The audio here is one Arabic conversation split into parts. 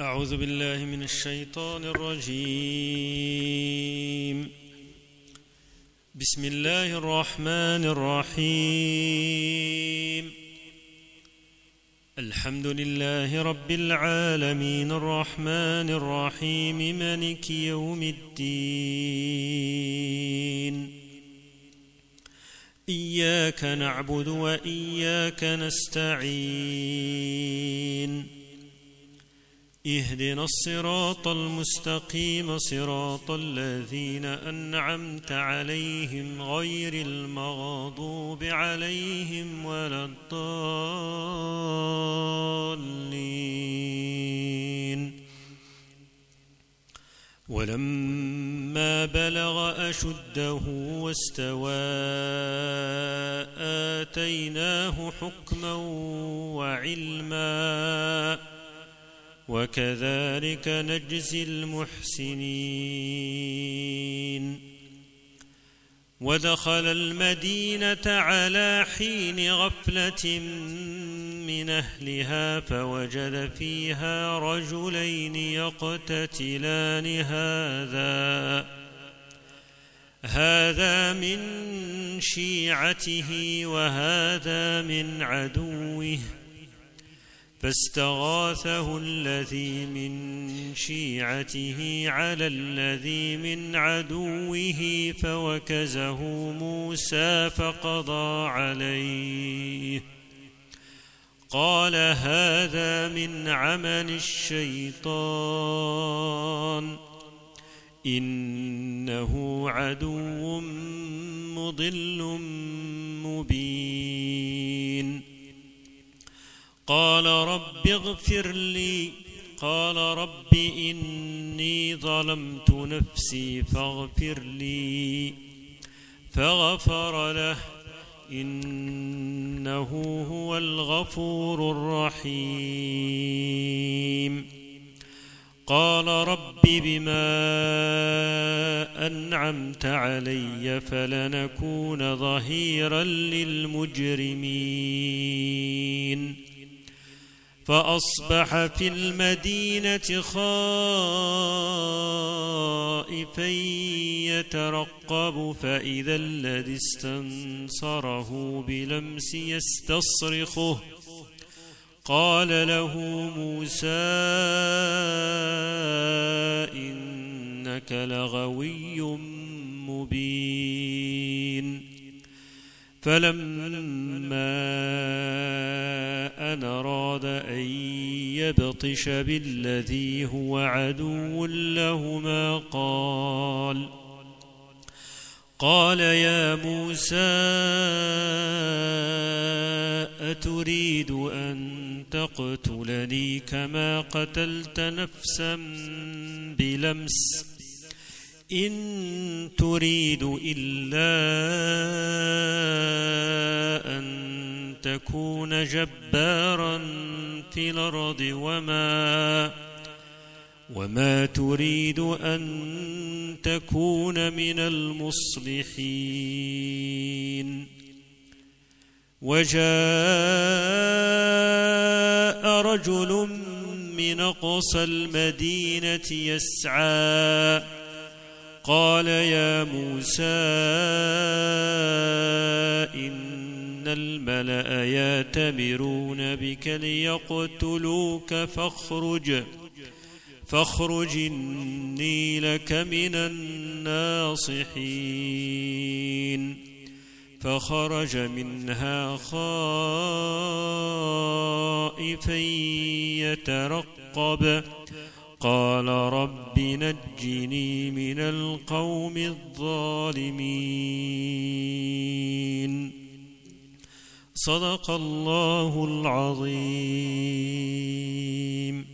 أعوذ بالله من الشيطان الرجيم. بسم الله الرحمن الرحيم. الحمد لله رب العالمين الرحمن الرحيم مالك يوم الدين. إياك نعبد وإياك نستعين. اهدنا الصراط المستقيم صراط الذين أنعمت عليهم غير المغضوب عليهم ولا الضالين. ولما بلغ أشده واستوى آتيناه حكما وعلما وكذلك نجزي المحسنين. ودخل المدينة على حين غفلة من أهلها فوجد فيها رجلين يقتتلان هذا من شيعته وهذا من عدوه فاستغاثه الذي من شيعته على الذي من عدوه فوكزه موسى فقضى عليه قال هذا من عمل الشيطان إنه عدو مضل مبين. قال رب اغفر لي قال رب إني ظلمت نفسي فاغفر لي فغفر له إنه هو الغفور الرحيم. قال رب بما أنعمت علي فلنكون ظهيرا للمجرمين. فأصبح في المدينة خائفا يترقب فإذا الذي استنصره بلمس يستصرخه قال له موسى إنك لغوي مبين. فلما أن أراد أن يبطش بالذي هو عدو لهما قال يا موسى أتريد أن تقتلني كما قتلت نفسا بلمس إن تريد إلا أن تكون جبارا في الأرض وما تريد أن تكون من المصلحين. وجاء رجل من أقصى المدينة يسعى قال يا موسى إن الملأ يأتمرون بك ليقتلوك فاخرج إني لك من الناصحين. فخرج منها خائفا يترقب قال رب نجني من القوم الظالمين. صدق الله العظيم.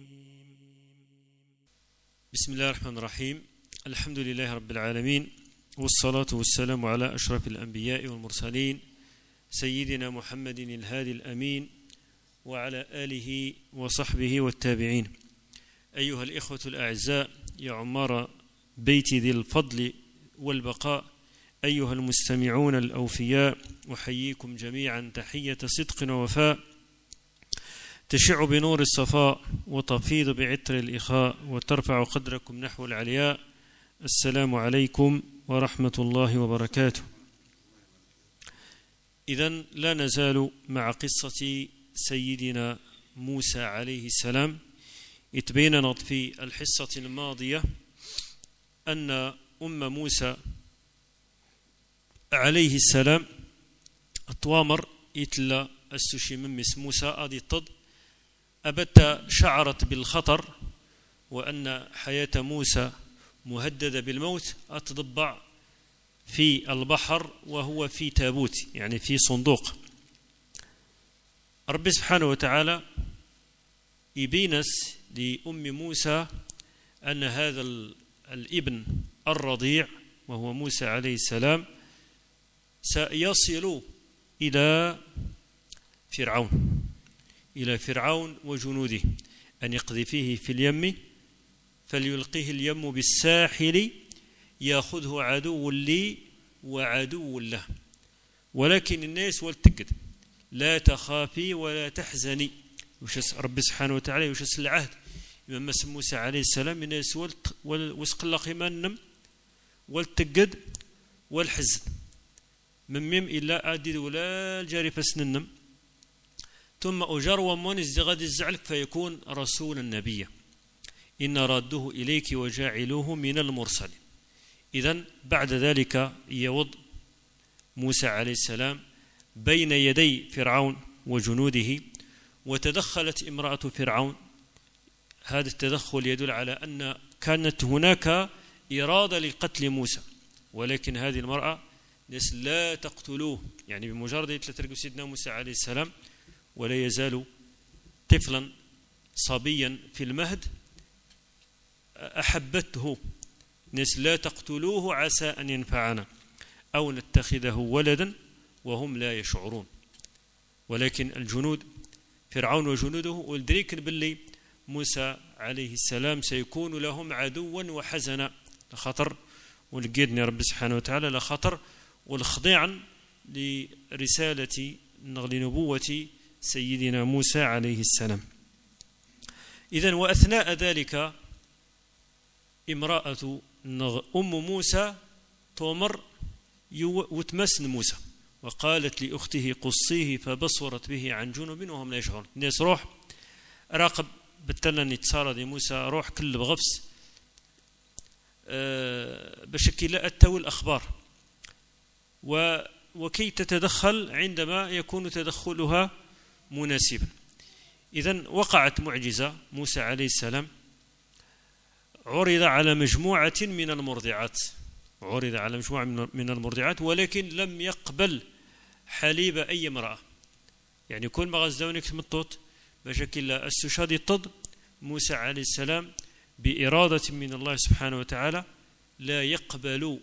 بسم الله الرحمن الرحيم. الحمد لله رب العالمين والصلاة والسلام على أشرف الأنبياء والمرسلين سيدنا محمد الهادي الأمين وعلى آله وصحبه والتابعين. أيها الإخوة الأعزاء يا عمار بيت ذي الفضل والبقاء، أيها المستمعون الأوفياء، أحييكم جميعا تحية صدق ووفاء تشع بنور الصفاء وتفيض بعطر الإخاء وترفع قدركم نحو العلياء. السلام عليكم ورحمة الله وبركاته. إذن لا نزال مع قصة سيدنا موسى عليه السلام. اتبينت في الحصة الماضية أن أم موسى عليه السلام أطوامر إتلا السوشي ممس موسى أدي الطد أبت شعرت بالخطر وأن حياة موسى مهددة بالموت. أتضبع في البحر وهو في تابوت، يعني في صندوق. رب سبحانه وتعالى يبينس لأم موسى أن هذا الابن الرضيع وهو موسى عليه السلام سيصل إلى فرعون وجنوده، أن يقذفيه في اليم فليلقيه اليم بالساحل يأخذه عدو لي وعدو له. ولكن الناس والتقد لا تخافي ولا تحزني. وشس رب سبحانه وتعالى وشس العهد إمام موسى عليه السلام الناس وسقلق منم والتقد والحزن من ميم إلا أدد ولا الجاري فسننم ثم أجر ومونس غد الزعلك فيكون رسول النبي إن رده إليك وجاعلوه من المرسلين. إذن بعد ذلك يوض موسى عليه السلام بين يدي فرعون وجنوده، وتدخلت امرأة فرعون. هذا التدخل يدل على أن كانت هناك إرادة لقتل موسى، ولكن هذه المرأة ناس لا تقتلوه، يعني بمجرد تترك سيدنا موسى عليه السلام ولا يزال طفلا صبيا في المهد أحبته. ناس لا تقتلوه عسى أن ينفعنا أو نتخذه ولدا وهم لا يشعرون. ولكن الجنود فرعون وجنوده والدريك باللي موسى عليه السلام سيكون لهم عدوا وحزنا لخطر، ولقيدني رب سبحانه وتعالى لخطر والخضيعا لرسالة لنبوة سيدنا موسى عليه السلام. إذن وأثناء ذلك امرأة أم موسى تومر وتمسن موسى وقالت لأخته قصيه فبصرت به عن جنوب وهم لا يشعرون. الناس روح راقب بالتلن اتصال دي موسى روح كل بغفس بشكل لا أتو الأخبار وكي تتدخل عندما يكون تدخلها مناسبا. إذن وقعت معجزة. موسى عليه السلام عرض على مجموعة من المرضعات ولكن لم يقبل حليب أي امرأة، يعني كل ما غزدونك مطوط بشكل السشاد الطد. موسى عليه السلام بإرادة من الله سبحانه وتعالى لا يقبل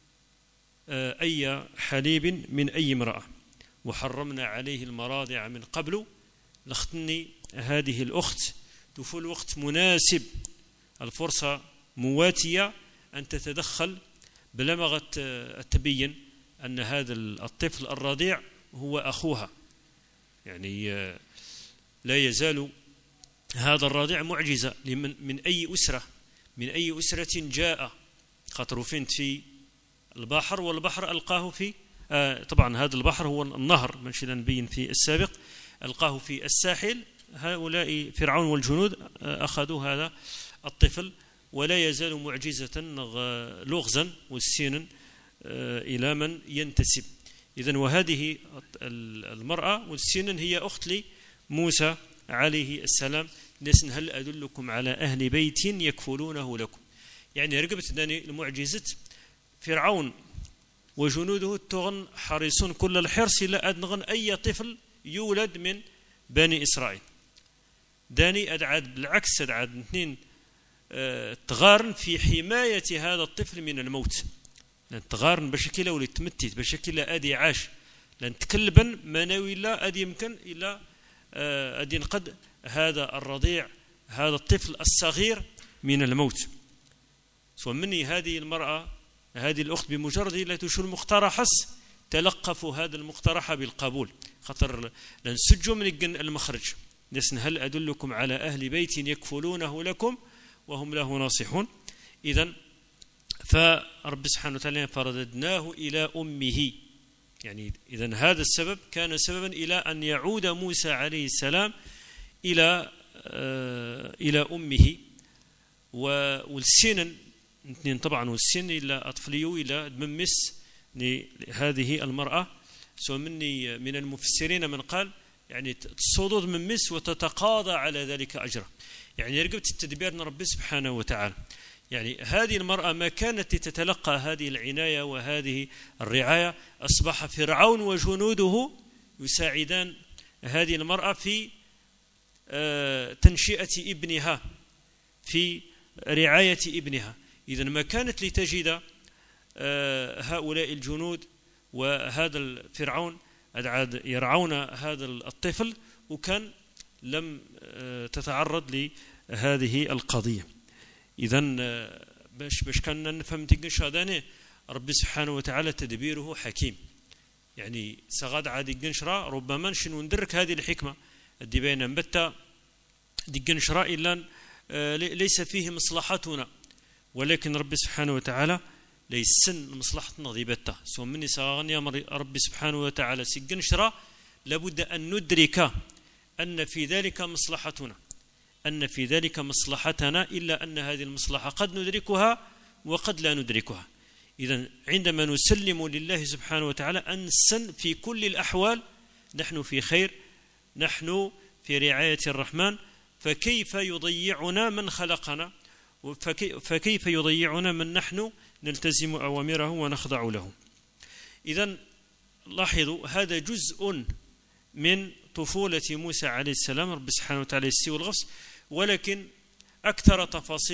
أي حليب من أي امرأة، وحرمنا عليه المراضع من قبل. لختني هذه الأخت تفول وقت مناسب، الفرصة مواتية أن تتدخل بلا ما تبين أن هذا الطفل الرضيع هو أخوها، يعني لا يزال هذا الرضيع معجزة من أي أسرة جاء. خاطر فنت في البحر والبحر ألقاه في طبعا هذا البحر هو النهر منشي نبين في السابق، ألقاه في الساحل. هؤلاء فرعون والجنود أخذوا هذا الطفل ولا يزال معجزة لغزا والسينا إلى من ينتسب. إذن وهذه المرأة والسينا هي أخت لموسى عليه السلام. ناس هل أدلكم على أهل بيت يكفلونه لكم، يعني رقبت المعجزة فرعون وجنوده التغن حريصون كل الحرص لا أدنغن أي طفل يولد من بني إسرائيل. داني أدعاد بالعكس أدعاد اثنين تغارن في حماية هذا الطفل من الموت، لأن تغارن بشكل ولي تمتت بشكل أدي عاش، لأن تكلبا مناوي لا أدي يمكن إلا أدي قد هذا الرضيع هذا الطفل الصغير من الموت. ومني هذه المرأة هذه الأخت بمجرد لا تشو المقترح تلقفوا هذا المقترح بالقبول، خطر لنسجوا من المخرج هل أدلكم على أهل بيت يكفلونه لكم وهم له ناصحون. إذن فرب سبحانه وتعالى فرددناه إلى أمه، يعني إذن هذا السبب كان سببا إلى أن يعود موسى عليه السلام إلى أمه. والسن طبعا والسن إلى أطفليو إلى دممس هذه المرأة. سو مني من المفسرين من قال يعني تصدد ممس وتتقاضى على ذلك أجره، يعني رقبت التدبير رب سبحانه وتعالى. يعني هذه المرأة ما كانت تتلقى هذه العناية وهذه الرعاية، أصبح فرعون وجنوده يساعدان هذه المرأة في تنشئة ابنها، في رعاية ابنها. إذن ما كانت لتجد هؤلاء الجنود وهذا الفرعون يرعون هذا الطفل، وكان لم تتعرض لهذه القضية. إذن باش كان نفهم تقنش هذاني رب سبحانه وتعالى تدبيره حكيم. يعني سغاد عادي قنشرة ربما نشن ندرك هذه الحكمة الدي بين نبتة دي قنشرة إلا ليس فيه مصلحتنا، ولكن رب سبحانه وتعالى ليس مصلحتنا ضيبتها. سو مني سغانيا رب سبحانه وتعالى سجنشرة لابد أن ندرك أن في ذلك مصلحتنا، أن في ذلك مصلحتنا، إلا أن هذه المصلحة قد ندركها وقد لا ندركها. إذن عندما نسلم لله سبحانه وتعالى أنسا في كل الأحوال نحن في خير، نحن في رعاية الرحمن، فكيف يضيعنا من خلقنا، فكيف يضيعنا من نحن نلتزم أوامره ونخضع له. إذن لاحظوا هذا جزء من طفولة موسى عليه السلام، رب سبحانه وتعالى يستوي الغفص، ولكن أكثر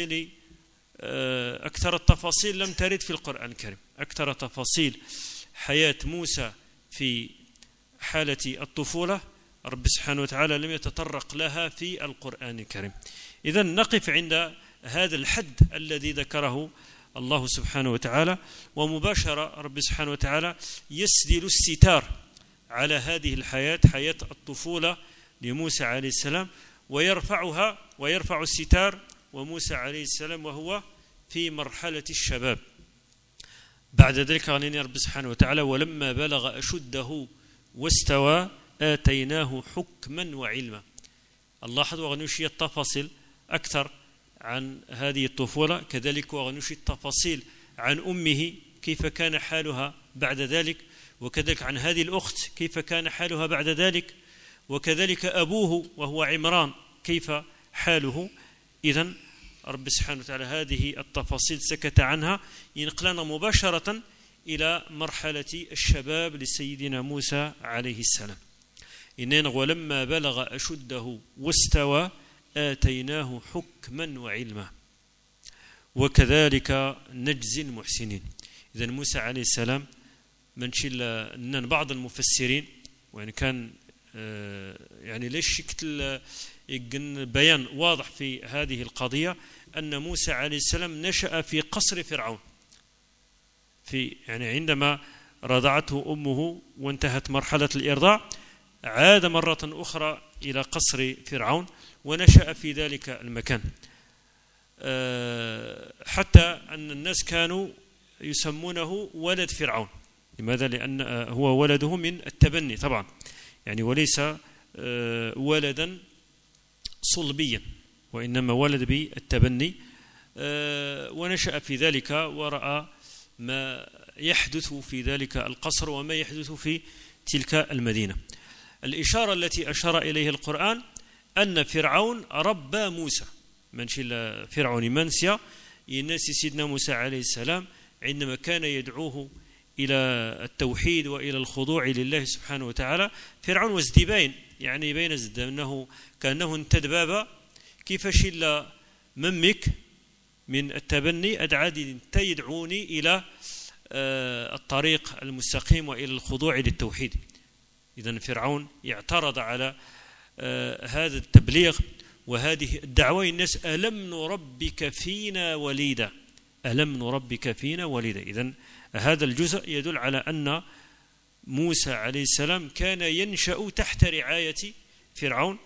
التفاصيل لم ترد في القرآن الكريم. أكثر تفاصيل حياة موسى في حالة الطفولة رب سبحانه وتعالى لم يتطرق لها في القرآن الكريم. إذن نقف عند هذا الحد الذي ذكره الله سبحانه وتعالى، ومباشرة رب سبحانه وتعالى يسدل الستار على هذه الحياة، حياة الطفولة لموسى عليه السلام، ويرفع الستار وموسى عليه السلام وهو في مرحلة الشباب. بعد ذلك قال رب سبحانه وتعالى ولما بلغ أشده واستوى آتيناه حكما وعلما. الله حد وغنوشي التفاصيل أكثر عن هذه الطفولة، كذلك وغنوشي التفاصيل عن أمه كيف كان حالها بعد ذلك، وكذلك عن هذه الأخت كيف كان حالها بعد ذلك، وكذلك أبوه وهو عمران كيف حاله. إذن رب سبحانه وتعالى هذه التفاصيل سكت عنها، ينقلنا مباشرة إلى مرحلة الشباب لسيدنا موسى عليه السلام. إننا ولما بلغ أشده واستوى آتيناه حكما وعلما وكذلك نجزي المحسنين. إذن موسى عليه السلام منشل أن بعض المفسرين وإن كان يعني ليش شكل بيان واضح في هذه القضية أن موسى عليه السلام نشأ في قصر فرعون، يعني عندما رضعته أمه وانتهت مرحلة الإرضاع عاد مرة أخرى إلى قصر فرعون ونشأ في ذلك المكان، حتى أن الناس كانوا يسمونه ولد فرعون. لماذا؟ لأن هو ولده من التبني طبعا، يعني وليس ولدا صلبيا، وإنما ولد بالتبني. ونشأ في ذلك ورأى ما يحدث في ذلك القصر وما يحدث في تلك المدينة. الإشارة التي أشار إليه القرآن أن فرعون ربى موسى، منشل فرعون منسيا الناس سيدنا موسى عليه السلام عندما كان يدعوه إلى التوحيد وإلى الخضوع لله سبحانه وتعالى. فرعون وزدبين يعني بين زد أنه كأنه انتدبابا كيف شل ممك من التبني أدعادي تيدعوني إلى الطريق المستقيم وإلى الخضوع للتوحيد. إذن فرعون يعترض على هذا التبليغ وهذه الدعوة. الناس ألم نربك فينا وليدا، ألم نربك فينا وليدا. إذن هذا الجزء يدل على أن موسى عليه السلام كان ينشأ تحت رعاية فرعون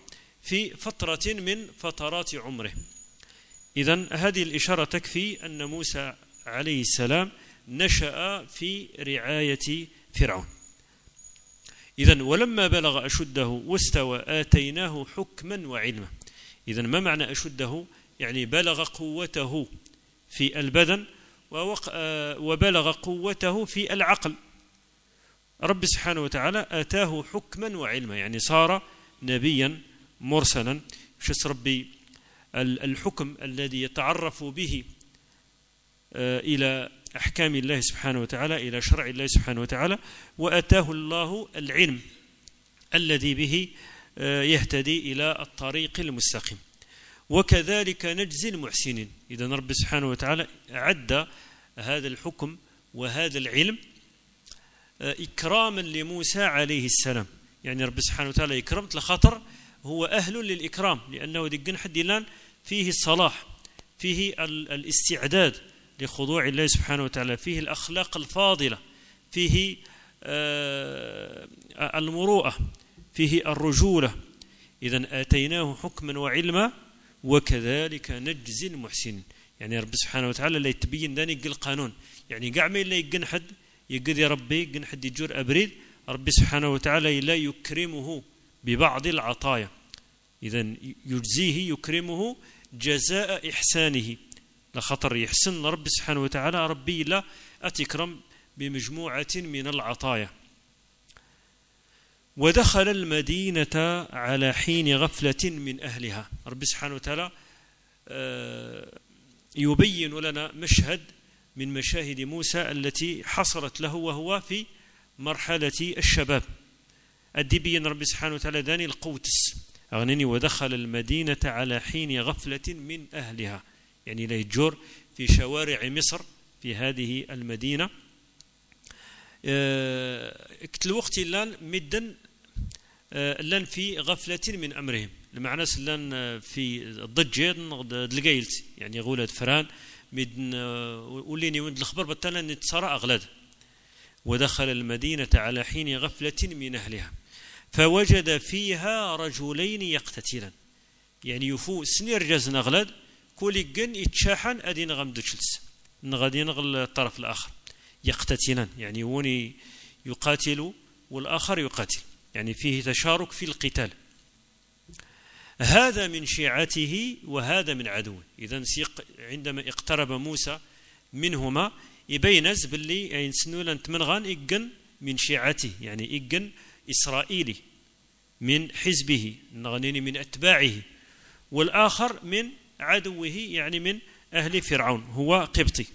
في فترة من فترات عمره. إذن هذه الإشارة تكفي أن موسى عليه السلام نشأ في رعاية فرعون. إذن ولما بلغ أشده واستوى آتيناه حكما وعلما. إذن ما معنى أشده؟ يعني بلغ قوته في البدن وبلغ قوته في العقل. رب سبحانه وتعالى آتاه حكما وعلما، يعني صار نبيا مرسلا. شس ربي الحكم الذي يتعرف به إلى أحكام الله سبحانه وتعالى، إلى شرع الله سبحانه وتعالى، وأتاه الله العلم الذي به يهتدي إلى الطريق المستقيم. وكذلك نجزي المحسنين. إذن رب سبحانه وتعالى أعد هذا الحكم وهذا العلم إكراما لموسى عليه السلام. يعني رب سبحانه وتعالى إكرمت لخاطر هو أهل للإكرام، لأنه دقن حد الآن فيه الصلاح، فيه الاستعداد لخضوع الله سبحانه وتعالى، فيه الأخلاق الفاضلة، فيه المروءة، فيه الرجولة. إذن آتيناه حكما وعلما وكذلك نجزي المحسنين. يعني رب سبحانه وتعالى لا يتبين ذلك القانون، يعني قاع ما لا يقن حد يقد يا ربي يقن حد يجور أبريد، رب سبحانه وتعالى لا يكرمه ببعض العطايا. إذن يجزيه يكرمه جزاء إحسانه، لخطر يحسن رب سبحانه وتعالى ربي لا أتكرم بمجموعة من العطايا. ودخل المدينة على حين غفلة من أهلها. رب سبحانه وتعالى يبين لنا مشهد من مشاهد موسى التي حصلت له وهو في مرحلة الشباب. الدبيين رب سبحانه وتعالى داني القوتس أغنني ودخل المدينة على حين غفلة من أهلها، يعني لا يجور في شوارع مصر في هذه المدينة الوقت لان مدن لان في غفلة من أمرهم، المعنى لان في الضجين دلقيلت يعني غولة فران مدن وليني وند الخبر بتالا نتصرى أغلاد. ودخل المدينة على حين غفلة من أهلها فوجد فيها رجلين يقتتلان، يعني يفو سنير جازن أغلاد كل جن يتشاحن أدين غمدشلس نغادي نغل الطرف الآخر يقتتلان، يعني وني يقاتل والآخر يقاتل، يعني فيه تشارك في القتال. هذا من شيعته وهذا من عدوه. إذن عندما اقترب موسى منهما يبينز باللي ينسنو لن تمنغان إجن من شيعته، يعني إجن إسرائيلي من حزبه نغنيني من أتباعه، والآخر من عدوه يعني من أهل فرعون هو قبطي.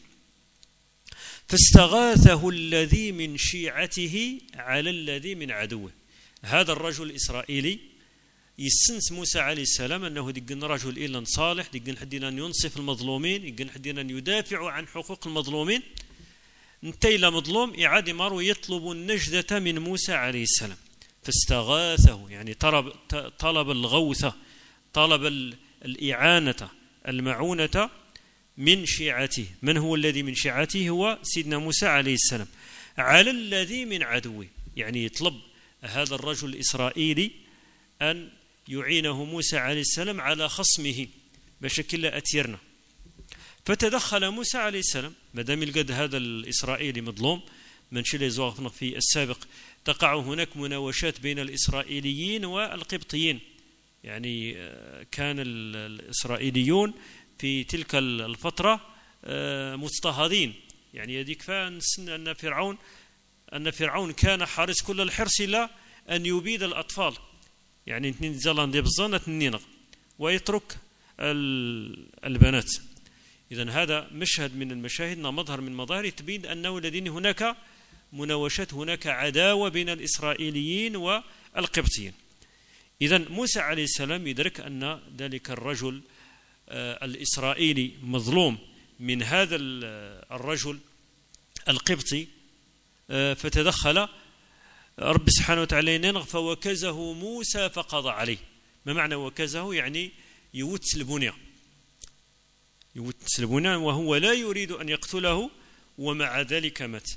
فاستغاثه الذي من شيعته على الذي من عدوه. هذا الرجل الإسرائيلي يسنس موسى عليه السلام أنه دقن رجل إلا صالح، دقن حدنا أن ينصف المظلومين، دقن حدنا أن يدافع عن حقوق المظلومين. انتيل مظلوم إعادة مرو يطلب النجدة من موسى عليه السلام. فاستغاثه يعني طلب الغوثة، طلب الإعانة المعونة من شيعته. من هو الذي من شيعته؟ هو سيدنا موسى عليه السلام على الذي من عدوه، يعني يطلب هذا الرجل الإسرائيلي أن يعينه موسى عليه السلام على خصمه بشكل أتيرنا. فتدخل موسى عليه السلام مدام القد هذا الإسرائيلي مظلوم من شلي زواغفنا في السابق تقع هناك مناوشات بين الإسرائيليين والقبطيين، يعني كان الإسرائيليون في تلك الفترة مضطهدين، يعني هذيك فان أن فرعون كان حارس كل الحرص إلى أن يبيد الأطفال، يعني اثنين زلان دي بزانة النينغ ويترك البنات. إذن هذا مشهد من المشاهد، مظهر من مظاهر تبين أنه لدينا هناك مناوشات، هناك عداوة بين الإسرائيليين والقبطيين. إذن موسى عليه السلام يدرك أن ذلك الرجل الإسرائيلي مظلوم من هذا الرجل القبطي، فتدخل رب سبحانه وتعالى فوكزه موسى فقضى عليه. ما معنى وكزه؟ يعني يوتس البنية وهو لا يريد أن يقتله ومع ذلك مات.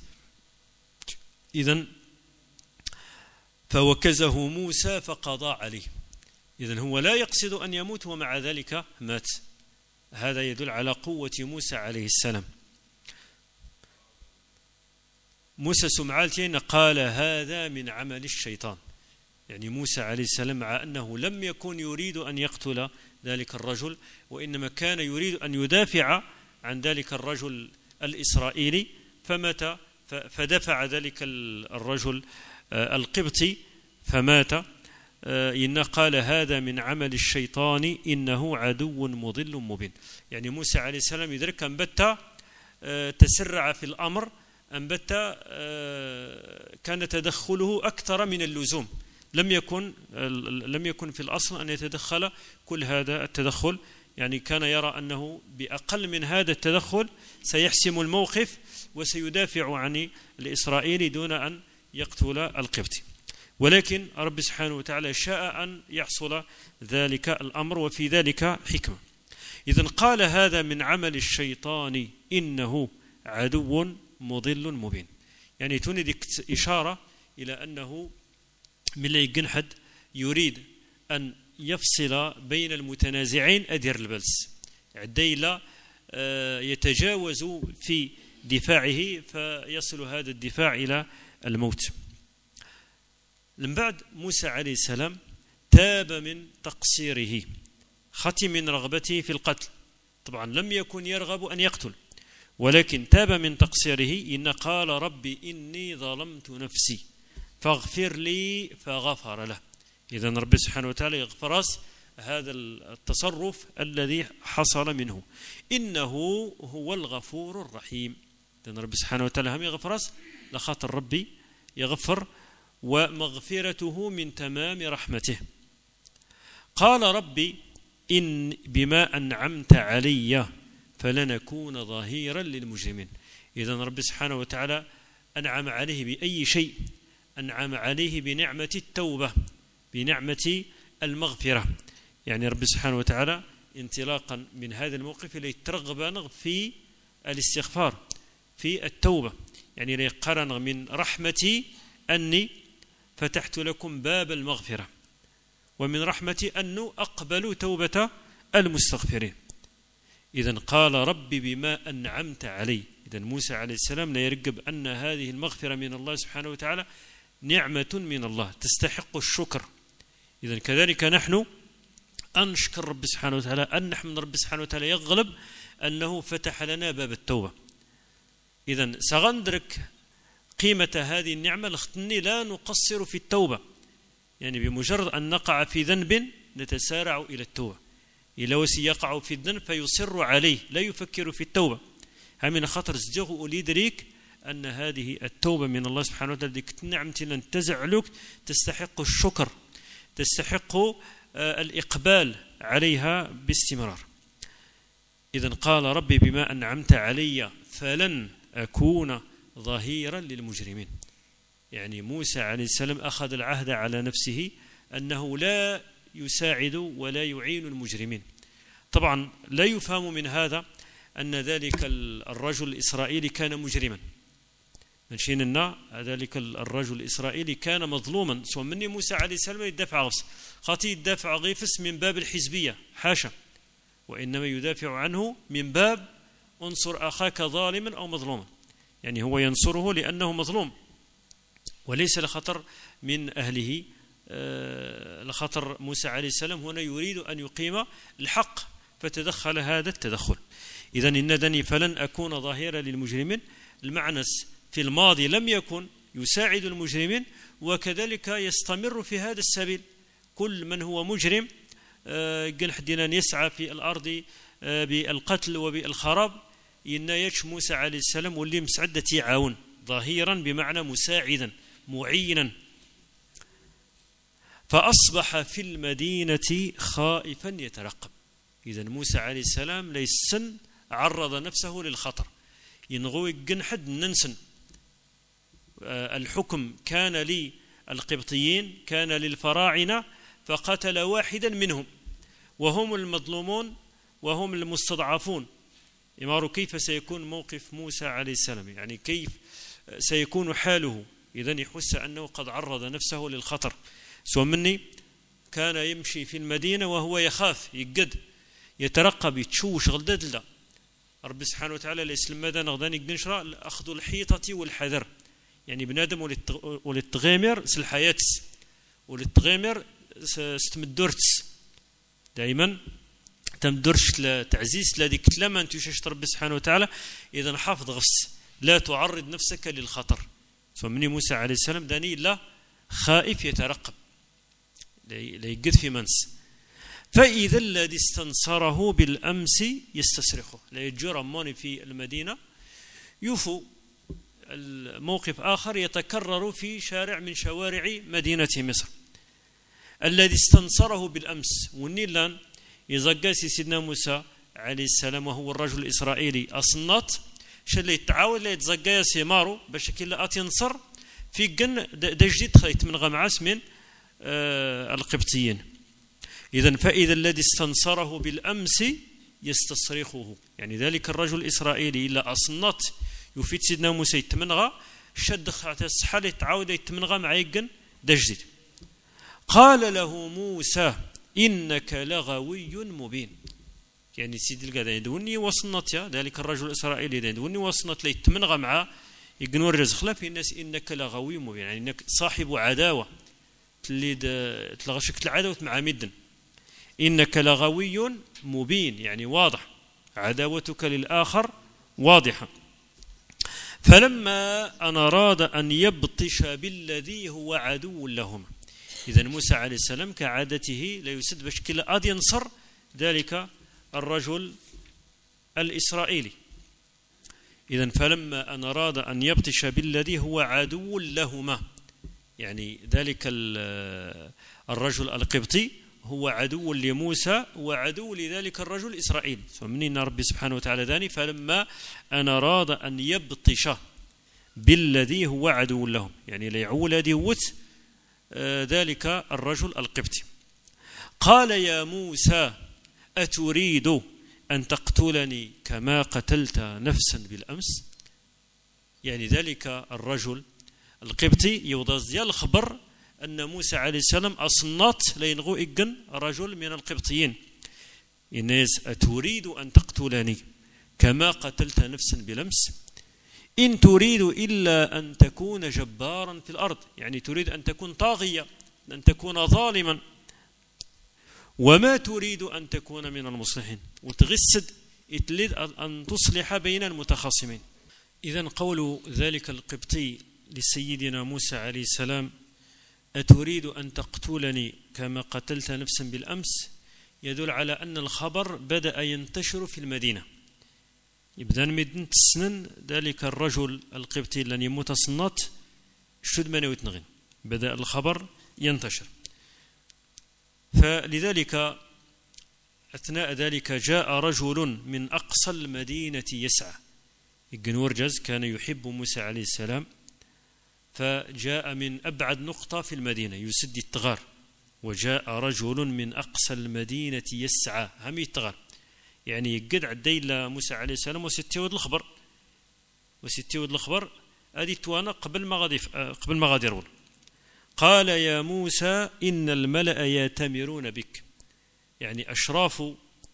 إذن فوكزه موسى فقضى عليه. إذن هو لا يقصد أن يموت ومع ذلك مات. هذا يدل على قوة موسى عليه السلام. موسى سمعالتين قال هذا من عمل الشيطان. يعني موسى عليه السلام مع أنه لم يكن يريد أن يقتل ذلك الرجل، وإنما كان يريد أن يدافع عن ذلك الرجل الإسرائيلي، فمات، فدفع ذلك الرجل القبطي فمات. إن قال هذا من عمل الشيطان إنه عدو مضل مبين. يعني موسى عليه السلام يدرك أن بت تسرع في الأمر، أن بت كان تدخله أكثر من اللزوم. لم يكن في الأصل أن يتدخل كل هذا التدخل. يعني كان يرى أنه بأقل من هذا التدخل سيحسم الموقف وسيدافع عن الإسرائيلي دون أن يقتل القبطي. ولكن رب سبحانه وتعالى شاء أن يحصل ذلك الأمر، وفي ذلك حكمة. إذن قال هذا من عمل الشيطان إنه عدو مضل مبين. يعني تندك إشارة إلى أنه ملي جنحد يريد أن يفصل بين المتنازعين أدير البلس عديلا يتجاوز في دفاعه فيصل هذا الدفاع إلى الموت. من بعد موسى عليه السلام تاب من تقصيره، ختم من رغبته في القتل. طبعا لم يكن يرغب أن يقتل، ولكن تاب من تقصيره. إن قال ربي إني ظلمت نفسي فاغفر لي فغفر له. إذن رب سبحانه وتعالى يغفر هذا التصرف الذي حصل منه. إنه هو الغفور الرحيم. إذن رب سبحانه وتعالى هم يغفر لخاطر ربي يغفر، ومغفرته من تمام رحمته. قال ربي إن بما أنعمت علي فلنكون ظهيرا للمجرمين. إذن رب سبحانه وتعالى أنعم عليه بأي شيء؟ أنعم عليه بنعمة التوبة، بنعمة المغفرة. يعني رب سبحانه وتعالى انطلاقا من هذا الموقف ليترغب في الاستغفار، في التوبة. يعني ليقرن من رحمتي أني فتحت لكم باب المغفرة، ومن رحمتي أن أقبل توبة المستغفرين. إذن قال ربي بما أنعمت علي. إذن موسى عليه السلام لا يرقب أن هذه المغفرة من الله سبحانه وتعالى نعمة من الله تستحق الشكر. إذن كذلك نحن أن نشكر رب سبحانه وتعالى، أن نحمد رب سبحانه وتعالى يغلب أنه فتح لنا باب التوبة. إذن سغندرك قيمة هذه النعمة لختني لا نقصر في التوبة. يعني بمجرد أن نقع في ذنب نتسارع إلى التوبة. إلى وسي يقع في الذنب فيصر عليه لا يفكر في التوبة. همين خطر زجه أليدريك أن هذه التوبة من الله سبحانه وتعالى ديك نعمة لن تزعلك تستحق الشكر، تستحق الإقبال عليها باستمرار. إذن قال ربي بما أنعمت علي فلن أكون ظهيرا للمجرمين. يعني موسى عليه السلام أخذ العهد على نفسه أنه لا يساعد ولا يعين المجرمين. طبعا لا يفهم من هذا أن ذلك الرجل الإسرائيلي كان مجرما. منشيننا ذلك الرجل الإسرائيلي كان مظلوما، سوى مني موسى عليه السلام يدافع غفص خاطي يدافع غيفس من باب الحزبية، حاشا، وإنما يدافع عنه من باب انصر أخاك ظالما أو مظلوما. يعني هو ينصره لأنه مظلوم وليس لخطر من أهله. لخطر موسى عليه السلام هنا يريد أن يقيم الحق فتدخل هذا التدخل. إذن إنني فلن أكون ظاهرا للمجرمين. المعنى في الماضي لم يكن يساعد المجرمين، وكذلك يستمر في هذا السبيل. كل من هو مجرم قل حدنا يسعى في الأرض بالقتل وبالخراب ينايش موسى عليه السلام واللي مسعدة يعاون ظاهرا بمعنى مساعدا معينا. فأصبح في المدينة خائفا يترقب. إذن موسى عليه السلام ليس عرض نفسه للخطر، ينغوي جنحد ننسن. الحكم كان للقبطيين، كان للفراعنة، فقتل واحدا منهم وهم المظلومون وهم المستضعفون. إمارو كيف سيكون موقف موسى عليه السلام؟ يعني كيف سيكون حاله؟ إذن يحس أنه قد عرض نفسه للخطر. سوى مني كان يمشي في المدينة وهو يخاف يقد يترقب يتشوش غلداد لا ربي سبحانه وتعالى ليسلم ماذا نغداني قنشرة أخذ الحيطة والحذر يعني بنادم وللتغامر سالحياة وللتغامر ستمدورتس دائما تمدرش تعزيز لذيك لما انت يششت ربي سبحانه وتعالى اذا حافظ غفص لا تعرض نفسك للخطر فمني موسى عليه السلام داني لا خائف يترقب لا يقد في منس فإذا الذي استنصره بالأمس يستصرخه لا يجور موني في المدينة يوفو الموقف آخر يتكرر في شارع من شوارع مدينة مصر الذي استنصره بالأمس والنيلان يزقاسي سيدنا موسى عليه السلام وهو الرجل الإسرائيلي أصنات شلي يتعاود لا يتزقاس يمارو باش كي لا أتنصر في جن دجديد خيت من غمعاس من القبطيين إذن فإذا الذي استنصره بالأمس يستصرخه يعني ذلك الرجل الإسرائيلي إلا أصنات يفيد سيدنا موسى يتمنغى شد خاطر الصحة يتعاود يتمنغى مع يجن دجديد قال له موسى إنك لغوي مبين يعني سيدي القاعدة يدوني وصنت يا ذلك الرجل الإسرائيلي يدوني وصنت لي تمنغى مع يقنور رزق في الناس إنك لغوي مبين يعني إنك صاحب عداوة اللي تلغشك العداوة مع مدن إنك لغوي مبين يعني واضح عداوتك للآخر واضحة فلما أن أراد أن يبطش بالذي هو عدو لهما إذن موسى عليه السلام كعادته لا يسد بشكل أد ينصر ذلك الرجل الإسرائيلي إذن فلما أن أراد أن يبطش بالذي هو عدو لهما يعني ذلك الرجل القبطي هو عدو لموسى وعدو لذلك الرجل الإسرائيلي فمنين ربي سبحانه وتعالى ذاني فلما أن أراد أن يبطش بالذي هو عدو لهم يعني ليعول هذه وت ذلك الرجل القبطي قال يا موسى أتريد أن تقتلني كما قتلت نفسا بالأمس يعني ذلك الرجل القبطي يوضز ديال الخبر أن موسى عليه السلام أصنات لينغو إجن رجل من القبطيين الناس أتريد أن تقتلني كما قتلت نفسا بالأمس إن تريد إلا أن تكون جبارا في الأرض يعني تريد أن تكون طاغية أن تكون ظالما وما تريد أن تكون من المصلحين وتغسد تريد أن تصلح بين المتخاصمين إذن قول ذلك القبطي لسيدنا موسى عليه السلام أتريد أن تقتلني كما قتلت نفسا بالأمس يدل على أن الخبر بدأ ينتشر في المدينة يبدأ مدينة السنن ذلك الرجل القبطي لن يموت صنات شد من يتنغن بدأ الخبر ينتشر فلذلك أثناء ذلك جاء رجل من أقصى المدينة يسعى الجنورجز كان يحب موسى عليه السلام فجاء من أبعد نقطة في المدينة يسد التغار وجاء رجل من أقصى المدينة يسعى هم التغار يعني يقد عدي موسى عليه السلام وستيود الخبر هذه توانا قبل ما غادي يرول قال يا موسى إن الملأ يأتمرون بك يعني أشراف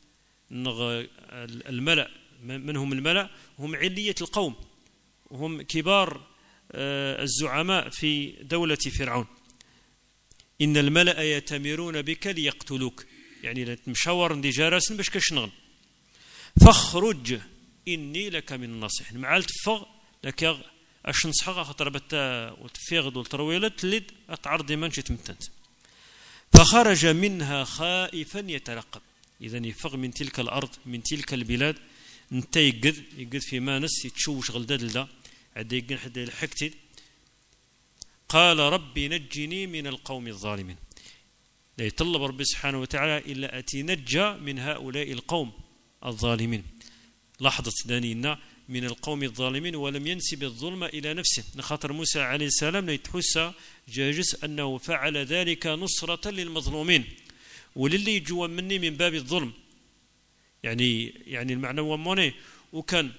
الملأ منهم الملأ هم علية القوم وهم كبار الزعماء في دولة فرعون إن الملأ يأتمرون بك ليقتلوك يعني مشاور دي جارس باش كشنغن فاخرج إني لك من الناصحين معال تفغ لك أش نصحك خاطر بتا وتفيغد والترويلت لد أتعرض من شي تمتنت فخرج منها خائفا يترقب إذن يفغ من تلك الأرض من تلك البلاد انت يقد في مانس يتشوش غلداد لدا عدا يقن حتى الحكتي قال ربي نجني من القوم الظالمين لا يطلب ربي سبحانه وتعالى إلا أتنجى من هؤلاء القوم الظالمين لحظة دانينا من القوم الظالمين ولم ينسب الظلم إلى نفسه نخاطر موسى عليه السلام يتحس جاجس أنه فعل ذلك نصرة للمظلومين وللي جوا مني من باب الظلم يعني المعنى وموني وكان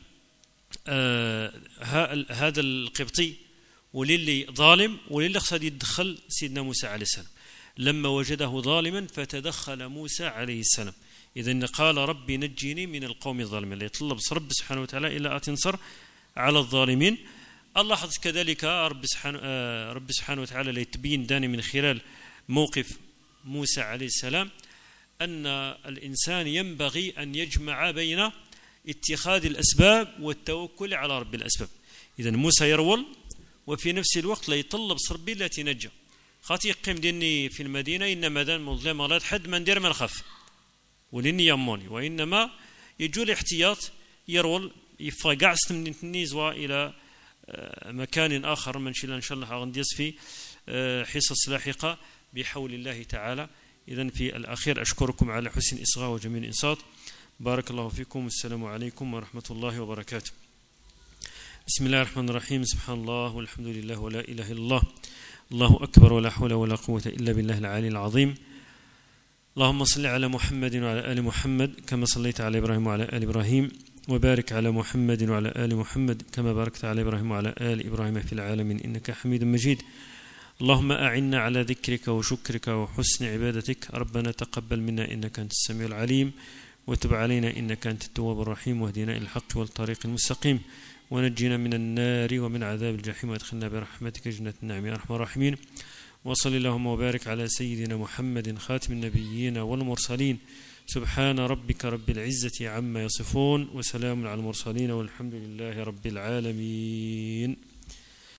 هذا القبطي وللي ظالم وللي خصاد يدخل سيدنا موسى عليه السلام لما وجده ظالما فتدخل موسى عليه السلام. إذن قال ربي نجيني من القوم الظالمين، اللي يطلب رب سبحانه وتعالى إلا أتنصر على الظالمين. الله كذلك رب سبحانه وتعالى ليتبين داني من خلال موقف موسى عليه السلام أن الإنسان ينبغي أن يجمع بين اتخاذ الأسباب والتوكل على رب الأسباب. إذن موسى يرول وفي نفس الوقت لا يطلب ربي لا تنجى خاطي يقيم ديني في المدينة إنما دان مظلم غلط حد من دير من خف ولني يموني، وإنما يجو الاحتياط يرول يفقع نيزوا إلى مكان آخر من شاء إن شاء الله غنديس في حصص لاحقة بحول الله تعالى. إذن في الأخير أشكركم على حسن إصغاء وجميل إنصات. بارك الله فيكم والسلام عليكم ورحمة الله وبركاته. بسم الله الرحمن الرحيم. سبحان الله والحمد لله ولا إله إلا الله، الله أكبر ولا حول ولا قوة إلا بالله العلي العظيم. اللهم صل على محمد وعلى آل محمد كما صليت على إبراهيم وعلى آل إبراهيم، وبارك على محمد وعلى آل محمد كما باركت على إبراهيم وعلى آل إبراهيم في العالمين إنك حميد مجيد. اللهم أعنا على ذكرك وشكرك وحسن عبادتك. ربنا تقبل منا إنك أنت السميع العليم، وتب علينا إنك أنت التواب الرحيم، واهدنا إلى الحق والطريق المستقيم، ونجينا من النار ومن عذاب الجحيم، وادخلنا برحمتك جنة النعيم يا أرحم الراحمين. وصل اللهم وبارك على سيدنا محمد خاتم النبيين والمرسلين. سبحان ربك رب العزة عما يصفون، وسلام على المرسلين، والحمد لله رب العالمين.